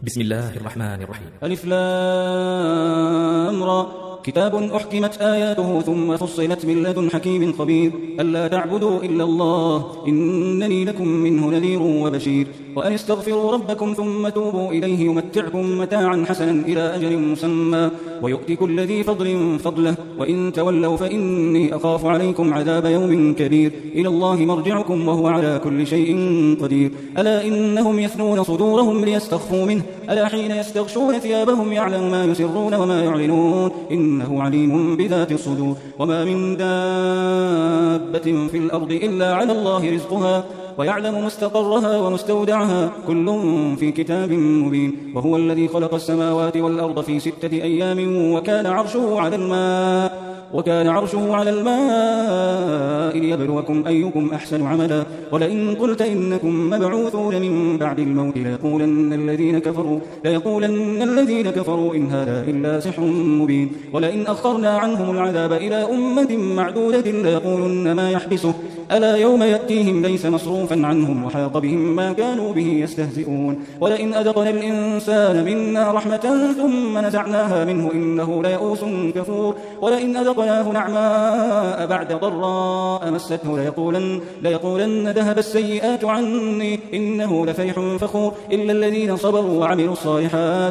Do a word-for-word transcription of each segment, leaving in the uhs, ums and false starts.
بسم الله الرحمن الرحيم. ألف لام را كتاب أحكمت آياته ثم فصلت من لدن حكيم خبير ألا تعبدوا إلا الله إنني لكم منه نذير وبشير وأن استغفروا ربكم ثم توبوا إليه يمتعكم متاعا حسنا إلى أجل مسمى ويؤتي كل ذي فضل فضله وإن تولوا فإني أخاف عليكم عذاب يوم كبير إلى الله مرجعكم وهو على كل شيء قدير ألا إنهم يثنون صدورهم ليستخفوا منه ألا حين يستغشون ثيابهم يعلم ما يسرون وما يعلنون إنه عليم بذات الصدور وما من دابة في الأرض إلا على الله رزقها ويعلم مستقرها ومستودعها كل في كتاب مبين وهو الذي خلق السماوات والأرض في ستة أيام وكان عرشه على الماء وكان عرشه على الماء ليبلوكم أيكم أحسن عملا ولئن قلت إنكم مبعوثون من بعد الموت ليقولن الذين كفروا ليقولن الذين كفروا إن هذا إلا سحر مبين ولئن أخرنا عنهم العذاب إلى أمة معدودة ليقولن ما يحبسه ألا يوم يأتيهم ليس مصروفا عنهم وحاق بهم ما كانوا به يستهزئون ولئن أذقنا الإنسان منا رحمة ثم نزعناها منه إنه ليئوس كفور ولئن أذقناه نعماء بعد ضراء مسته ليقولن, ليقولن ذهب السيئات عني إنه لفرح فخور إلا الذين صبروا وعملوا الصالحات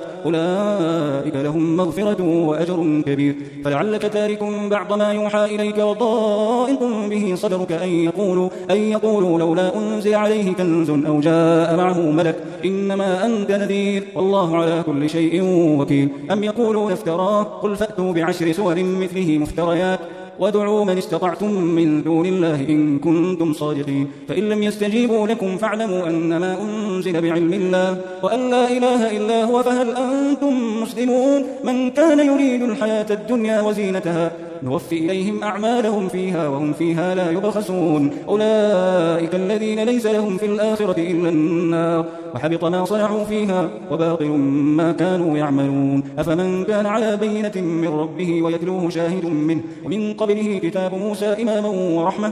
أولئك لهم مغفرة وأجر كبير فلعلك تارك بعض ما يوحى إليك وضائق به صدرك أن يقولوا, أن يقولوا لولا أنزل عليه كنز أو جاء معه ملك إنما أنت نذير والله على كل شيء وكيل أم يقولون افتراه قل فأتوا بعشر سور مثله مفتريات وادعوا من استطعتم من دون الله إن كنتم صادقين فإن لم يستجيبوا لكم فاعلموا أنما أنزل بعلم الله وأن لا إله إلا هو فهل أنتم مسلمون من كان يريد الحياة الدنيا وزينتها نوفي إليهم أعمالهم فيها وهم فيها لا يبخسون أولئك الذين ليس لهم في الآخرة إلا النار وحبط ما صنعوا فيها وباطل ما كانوا يعملون أفمن كان على بينة من ربه ويتلوه شاهد منه ومن قبله كتاب موسى إماما ورحمة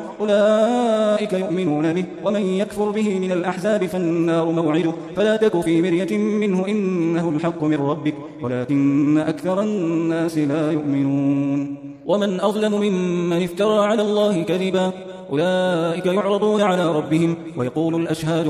أولئك يؤمنون به ومن يكفر به من الأحزاب فالنار موعده فلا تك في مرية منه إنه الحق من ربك ولكن أكثر الناس لا يؤمنون ومن أظلم ممن افترى على الله كذبا أولئك يعرضون على ربهم ويقول الأشهاد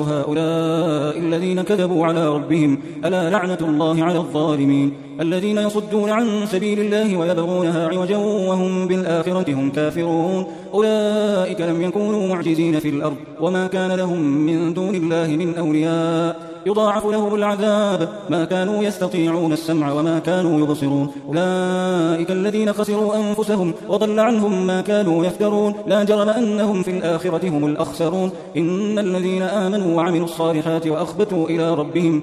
هؤلاء الذين كذبوا على ربهم ألا لعنة الله على الظالمين الذين يصدون عن سبيل الله ويبغونها عوجا وهم بالآخرة هم كافرون أولئك لم يكونوا معجزين في الأرض وما كان لهم من دون الله من أولياء يضاعف لهم العذاب ما كانوا يستطيعون السمع وما كانوا يبصرون أولئك الذين خسروا أنفسهم وضل عنهم ما كانوا يفترون لا جرم أنهم في الآخرة هم الأخسرون إن الذين آمنوا وعملوا الصالحات وأخبتوا إلى ربهم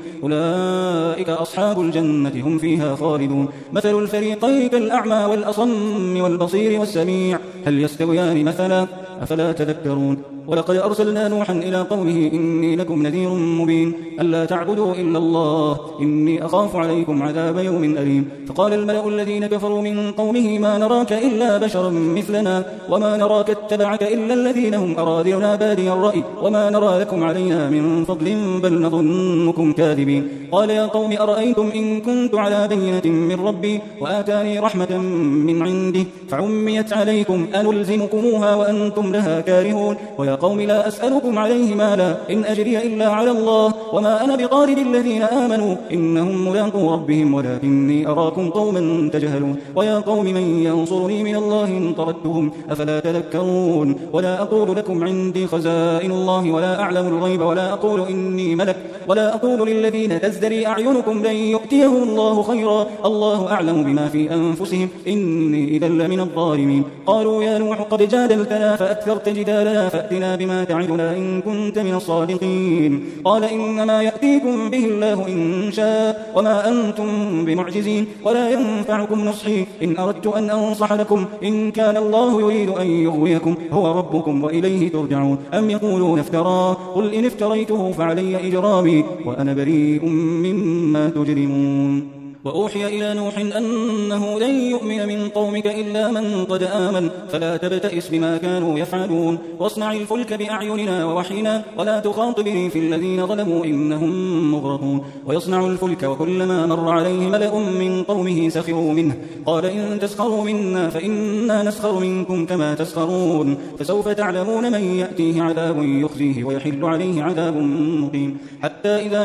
أولئك أصحاب الجنة هم فيها خالدون مثل الفريقين كالأعمى والأصم والبصير والسميع هل يستويان مثلا أفلا تذكرون ولقد أرسلنا نوحا إلى قومه إني لكم نذير مبين ألا تعبدوا إلا الله إني أخاف عليكم عذاب يوم أليم فقال الملأ الذين كفروا من قومه ما نراك إلا بشرا مثلنا وما نراك اتبعك إلا الذين هم أراذلنا بادي الرأي وما نرى لكم علينا من فضل بل نظنكم كاذبين قال يا قوم أرأيتم إن كنت على بينة من ربي وآتاني رحمة من عنده فعميت عليكم أنلزمكموها وأنتم لها كارهون ويا قوم لا أسألكم عليه مالا إن أجري إلا على الله وما أنا بطارد الذين آمنوا إنهم ملاقو ربهم ولكني أراكم قوما تجهلون ويا قوم من ينصرني من الله إن طردتهم أفلا تذكرون ولا أقول لكم عندي خزائن الله ولا أعلم الغيب ولا أقول إني ملك ولا أقول للذين تزدري أعينكم لن يؤتيهم الله خيرا الله أعلم بما في أنفسهم إني إذا لمن الظالمين قالوا يا نوح قد جادلتنا فأكثرت جدالنا فأتنا بما تعدنا إن كنت من الصادقين قال إنما يأتيكم به الله إن شاء وما أنتم بمعجزين ولا ينفعكم نصحي إن أردت أن أنصح لكم إن كان الله يريد أن يغويكم هو ربكم وإليه ترجعون أم يقولون افتراه قل إن افتريته فعلي إجرامي وأنا بريء مما تجرمون وأوحي إلى نوح أنه لن يؤمن من قومك إلا من قد آمن فلا تبتئس بما كانوا يفعلون واصنع الفلك بأعيننا ووحينا ولا تخاطبني في الذين ظلموا إنهم مغرقون ويصنع الفلك وكلما مر عليه ملأ من قومه سخروا منه قال إن تسخروا منا فإنا نسخر منكم كما تسخرون فسوف تعلمون من يأتيه عذاب يخزيه ويحل عليه عذاب مقيم حتى إذا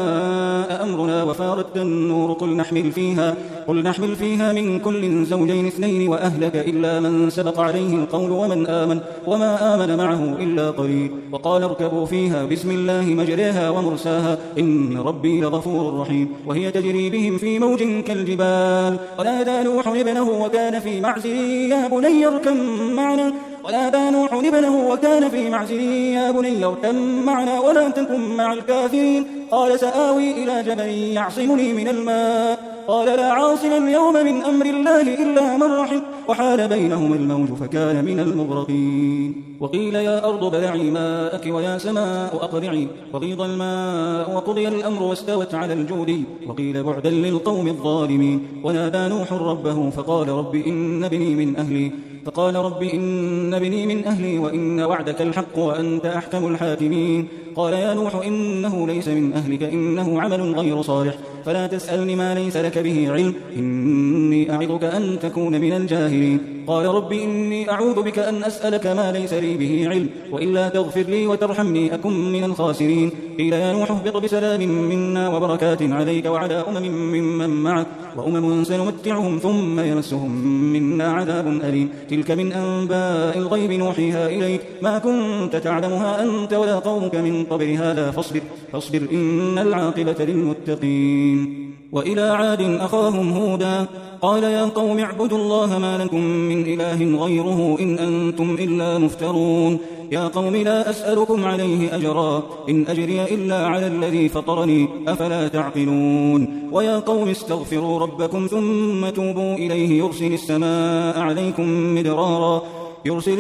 جاء أمرنا وفارت النور قل نحمل فيها قل نحمل فيها من كل زوجين اثنين وأهلك إلا من سبق عليه القول ومن آمن وما آمن معه إلا قليل وقال اركبوا فيها بسم الله مجريها ومرساها إن ربي لغفور رحيم وهي تجري بهم في موج كالجبال ونادى نوح ابنه وكان في معزل يا بني اركب معنا ونادى نوح ابنه وكان في معزل يا بني اركب معنا ولا تكن مع الكافرين قال سآوي إلى جبل يعصمني من الماء قال لا عاصم اليوم من أمر الله إلا من رحم وحال بينهما الموج فكان من المغرقين وقيل يا أرض بلعي ماءك ويا سماء أقلعي وغيض الماء وقضي الأمر واستوت على الجودي وقيل بعدا للقوم الظالمين ونادى نوح ربه فقال رب إن ابني من أهلي فقال رب إن ابني من أهلي وإن وعدك الحق وأنت أحكم الحاكمين قال يا نوح إنه ليس من أهلك إنه عمل غير صالح فلا تسألني ما ليس لك به علم إني أعظك أن تكون من الجاهلين قال رب إني أعوذ بك أن أسألك ما ليس لي به علم وإلا تغفر لي وترحمني أكن من الخاسرين قيل يا نوح اهبط بسلام منا وبركات عليك وعلى أمم ممن معك وأمم سنمتعهم ثم يمسهم منا عذاب أليم تلك من أنباء الغيب نوحيها إليك ما كنت تعلمها أنت ولا قومك من قبل هذا فاصبر, فاصبر إن العاقبة للمتقين وإلى عاد أخاهم هودا قال يا قوم اعبدوا الله ما لكم من إله غيره إن أنتم إلا مفترون يا قوم لا أسألكم عليه أجرا إن أجري إلا على الذي فطرني أفلا تعقلون ويا قوم استغفروا ربكم ثم توبوا إليه يرسل السماء عليكم مدرارا يرسل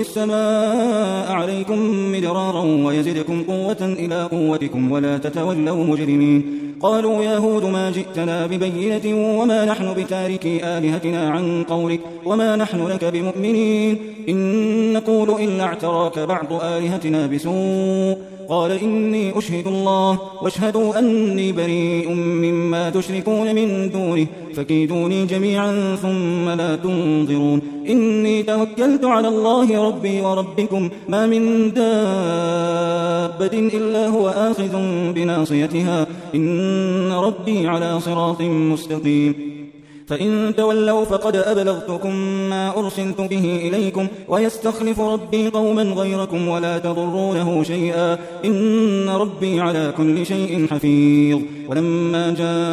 السماء عليكم مدرارا ويزدكم قوة إلى قوتكم ولا تتولوا مجرمين قالوا يا هود ما جئتنا ببينة وما نحن بتاركي آلهتنا عن قولك وما نحن لك بمؤمنين إن نقول إلا اعتراك بعض آلهتنا بسوء قال إني أشهد الله واشهدوا أني بريء مما تشركون من دونه فكيدوني جميعا ثم لا تنظرون إني توكلت على الله ربي وربكم ما من دابة إلا هو آخذ بناصيتها إن ربي على صراط مستقيم فإن تولوا فقد أبلغتكم ما أرسلت به إليكم ويستخلف ربي قوما غيركم ولا تضرونه شيئا إن ربي على كل شيء حفيظ ولما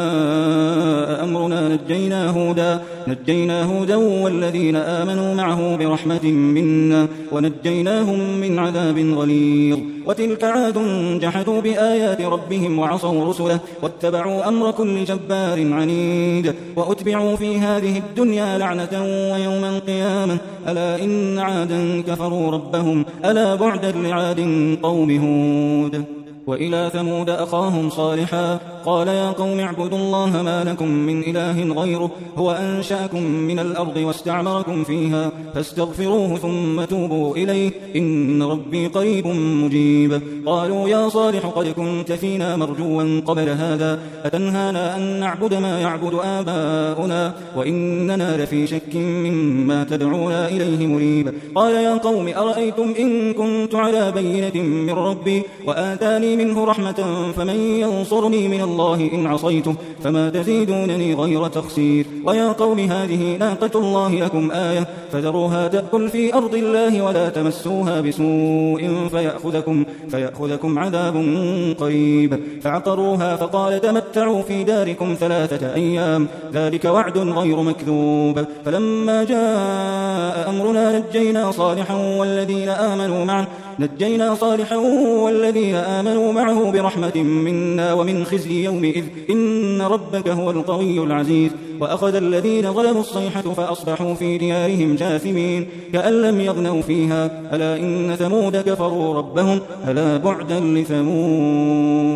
جاء أمرنا نجينا هودا نجينا هودا والذين آمنوا معه برحمة منا ونجيناهم من عذاب غليظ وتلك عاد جحدوا بآيات ربهم وعصوا رسله واتبعوا أمر كل جبار عنيد وأتبعوا في هذه الدنيا لعنة ويوم القيامة ألا إن عادا كفروا ربهم ألا بعدا لعاد قوم هود وإلى ثمود أخاهم صالحا قال يا قوم اعبدوا الله ما لكم من إله غيره هو أنشأكم من الأرض واستعمركم فيها فاستغفروه ثم توبوا إليه إن ربي قريب مجيب قالوا يا صالح قد كنت فينا مرجوا قبل هذا أتنهانا أن نعبد ما يعبد آباؤنا وإننا لفي شك مما تدعونا إليه مريب قال يا قوم أرأيتم إن كنت على بينة من ربي وآتاني منه رحمة فمن ينصرني من الله إن عصيته فما تزيدونني غير تخسير ويا قوم هذه ناقة الله لكم آية فذروها تأكل في أرض الله ولا تمسوها بسوء فيأخذكم, فيأخذكم عذاب قريب فعقروها فقال تمتعوا في داركم ثلاثة أيام ذلك وعد غير مكذوب فلما جاء أمرنا نجينا صالحا والذين آمنوا معه نجينا صالحا والذين آمنوا معه برحمة منا ومن خزي يومئذ إن ربك هو القوي العزيز وأخذ الذين ظلموا الصيحة فأصبحوا في ديارهم جاثمين كأن لم يغنوا فيها ألا إن ثمود كفروا ربهم ألا بعدا لثمود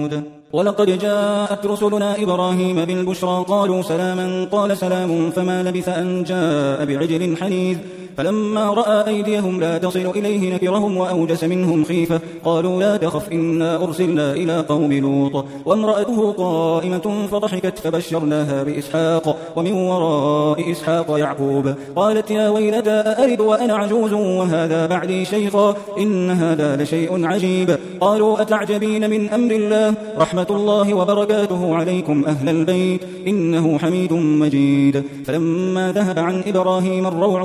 ولقد جاءت رسلنا إبراهيم بالبشرى قالوا سلاما قال سلام فما لبث أن جاء بعجل حنيذ فلما رأى أيديهم لا تصل إليه نكرهم وأوجس منهم خيفة قالوا لا تخف إنا أرسلنا إلى قوم لوط وامرأته قائمة فضحكت فبشرناها بإسحاق ومن وراء إسحاق يعقوب قالت يا ويلتى أألد وأنا عجوز وهذا بعدي شيخا إن هذا لشيء عجيب قالوا أتعجبين من أمر الله رحمة الله وبركاته عليكم أهل البيت إنه حميد مجيد فلما ذهب عن إبراهيم الروع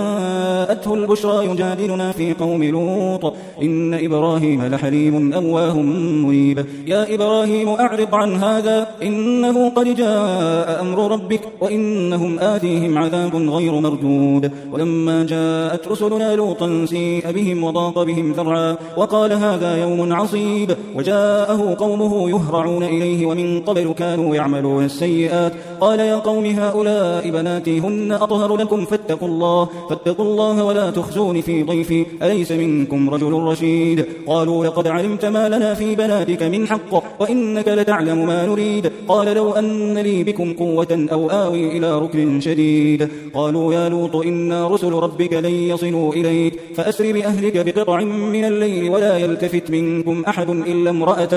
وجاءته البشرى يجادلنا في قوم لوط إن إبراهيم لحليم أواه منيب يا إبراهيم أعرض عن هذا إنه قد جاء أمر ربك وإنهم آتيهم عذاب غير مردود ولما جاءت رسلنا لوطا سيء بهم وضاق بهم ذرعا وقال هذا يوم عصيب وجاءه قومه يهرعون إليه ومن قبل كانوا يعملون السيئات قال يا قوم هؤلاء بناتي هن أطهر لكم فاتقوا الله فاتقوا الله ولا تخزون في ضيفي أليس منكم رجل رشيد قالوا لقد علمت ما لنا في بناتك من حق وإنك لتعلم ما نريد قال لو أن لي بكم قوة أو آوي إلى ركن شديد قالوا يا لوط إنا رسل ربك لن يصلوا إليك فأسر بأهلك بقطع من الليل ولا يلتفت منكم أحد إلا امرأتك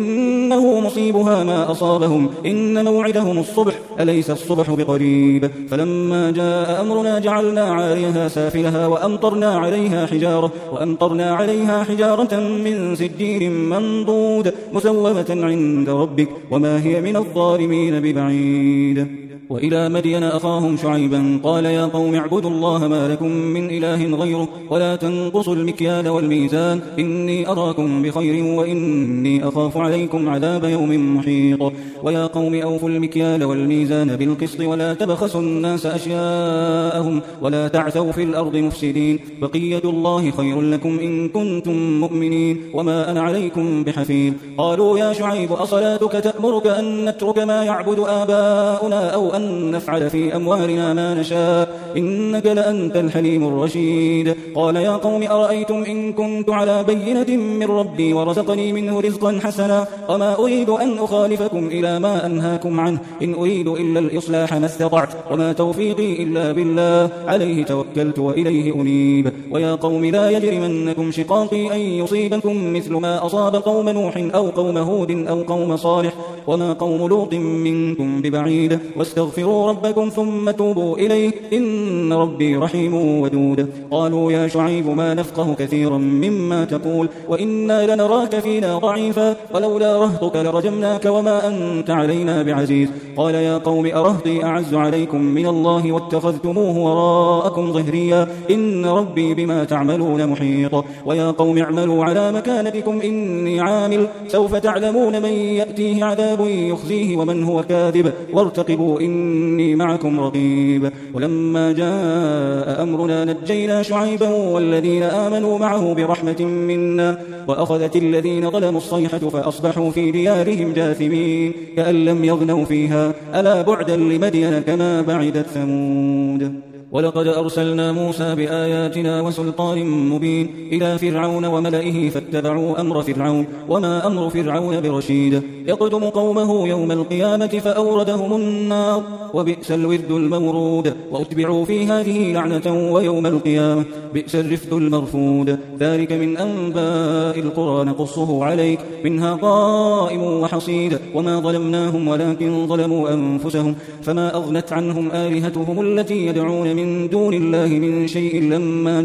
إنه مصيبها ما أصابهم إن موعدهم الصبح أليس الصبح بقريب فلما جاء أمرنا جعلنا عاليها سافلها وأمطرنا عليها حجارة وأمطرنا عليها حجارة من سجيل منضود مسومة عند ربك وما هي من الظالمين ببعيد وإلى مدين أخاهم شعيبا قال يا قوم اعبدوا الله ما لكم من إله غيره ولا تنقصوا المكيال والميزان إني أراكم بخير وإني أخاف عليكم عذاب يوم محيط ويا قوم أوفوا المكيال والميزان بالقسط ولا تبخسوا الناس أشياءهم ولا تعثوا في الأرض مفسدين بقية الله خير لكم إن كنتم مؤمنين وما أنا عليكم بحفيظ قالوا يا شعيب أصلاتك تأمرك أن نترك ما يعبد آباؤنا أو أن نفعل في أموالنا ما نشاء إنك لأنت الحليم الرشيد قال يا قوم أرأيتم إن كنت على بينة من ربي ورزقني منه رزقا حسنا وما أريد أن أخالفكم إلى ما أنهاكم عنه إن أريد إلا الإصلاح ما استطعت وما توفيقي إلا بالله عليه توكلت وإليه أنيب ويا قوم لا يجرمنكم شقاقي أن يصيبكم مثل ما أصاب قوم نوح أو قوم هود أو قوم صالح وما قوم لوط منكم ببعيد واستغفروا ربكم ثم توبوا إليه إن ربي رحيم ودود قالوا يا شعيب ما نفقه كثيرا مما تقول وإنا لنراك فينا ضعيفا ولولا رهطك لرجمناك وما أنت علينا بعزيز قال يا قوم أرهطي أعز عليكم من الله واتخذتموه وراءكم ظهريا إن ربي بما تعملون محيط ويا قوم اعملوا على مكانتكم إني عامل سوف تعلمون من يأتيه عذاب يخزيه ومن هو كاذب وارتقبوا إني معكم رقيب ولما جاء أمرنا نجينا شعيبا والذين آمنوا معه برحمة منا وأخذت الذين ظلموا الصيحة فأصبحوا في ديارهم جاثمين كأن لم يغنوا فيها ألا بعدا لمدين كما بعدت ثمود ولقد أرسلنا موسى بآياتنا وسلطان مبين إلى فرعون وملئه فاتبعوا أمر فرعون وما أمر فرعون برشيد يقدم قومه يوم القيامة فأوردهم النار وبئس الورد المورود وأتبعوا في هذه لعنة ويوم القيامة بئس الرفد المرفود ذلك من أنباء القرى نقصه عليك منها قائم وحصيد وما ظلمناهم ولكن ظلموا أنفسهم فما أغنت عنهم آلهتهم التي يدعون من دون الله من شيء لما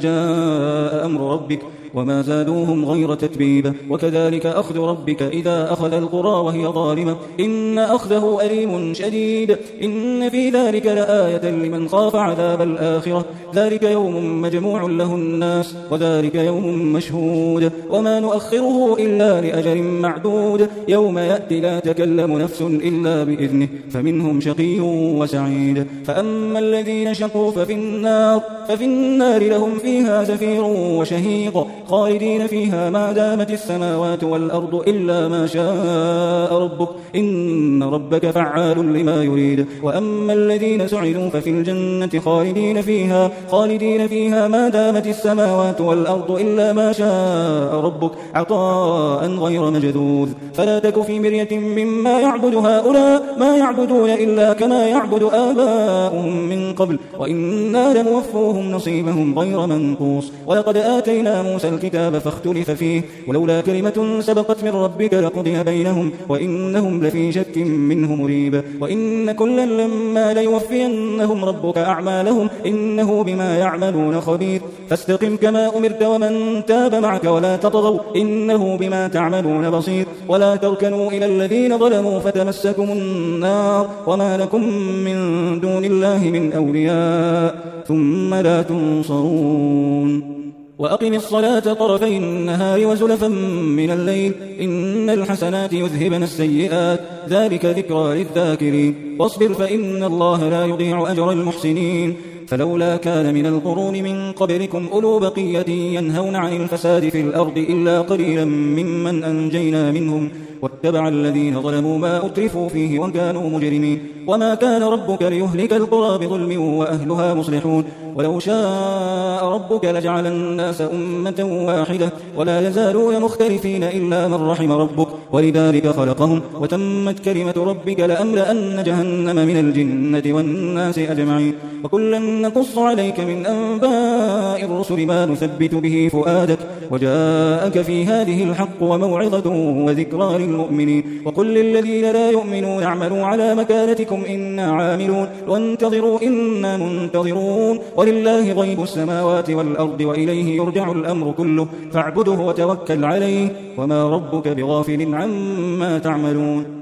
جاء أمر ربك وما زادوهم غير تتبيب وكذلك أخذ ربك إذا أخذ القرى وهي ظالمة إن أخذه أليم شديد إن في ذلك لآية لمن خاف عذاب الآخرة ذلك يوم مجموع له الناس وذلك يوم مشهود وما نؤخره إلا لأجل معدود يوم يأتي لا تكلم نفس إلا بإذنه فمنهم شقي وسعيد فأما الذين شقوا ففي النار ففي النار لهم فيها زفير وشهيق خالدين فيها ما دامت السماوات والأرض إلا ما شاء ربك إن ربك فعال لما يريد وأما الذين سعدوا ففي الجنة خالدين فيها خالدين فيها ما دامت السماوات والأرض إلا ما شاء ربك عطاء غير مجذوذ فلا تك في مرية مما يعبد هؤلاء ما يعبدون إلا كما يعبد آباؤهم من قبل وإنا لموفوهم نصيبهم غير منقوص ولقد آتينا موسى الكتاب فاختلف فيه ولولا كلمة سبقت من ربك لقضي بينهم وإنهم لفي شك منه مريب وإن كلا لما ليوفينهم ربك أعمالهم إنه بما يعملون خبير فاستقم كما أمرت ومن تاب معك ولا تطغوا إنه بما تعملون بصير ولا تركنوا إلى الذين ظلموا فتمسكم النار وما لكم من دون الله من أولياء ثم لا تنصرون وأقم الصلاة طرفي النهار وزلفا من الليل إن الحسنات يذهبن السيئات ذلك ذكرى للذاكرين واصبر فإن الله لا يضيع أجر المحسنين فلولا كان من القرون من قبلكم أولو بقية ينهون عن الفساد في الأرض إلا قليلا ممن أنجينا منهم واتبع الذين ظلموا ما أترفوا فيه وكانوا مجرمين وما كان ربك ليهلك القرى بظلم وأهلها مصلحون ولو شاء ربك لجعل الناس أمة واحدة ولا يزالون مختلفين إلا من رحم ربك ولذلك خلقهم وتمت كلمة ربك لأملأن جهنم من الجنة والناس أجمعين وكلا نقص عليك من أنباء الرسل ما نثبت به فؤادك وجاءك في هذه الحق وموعظة وذكرى للمؤمنين وقل للذين لا يؤمنون اعملوا على مكانتكم إنا عاملون وانتظروا إنا منتظرون ولله غيب السماوات والأرض وإليه يرجع الأمر كله فاعبده وتوكل عليه وما ربك بغافل عما تعملون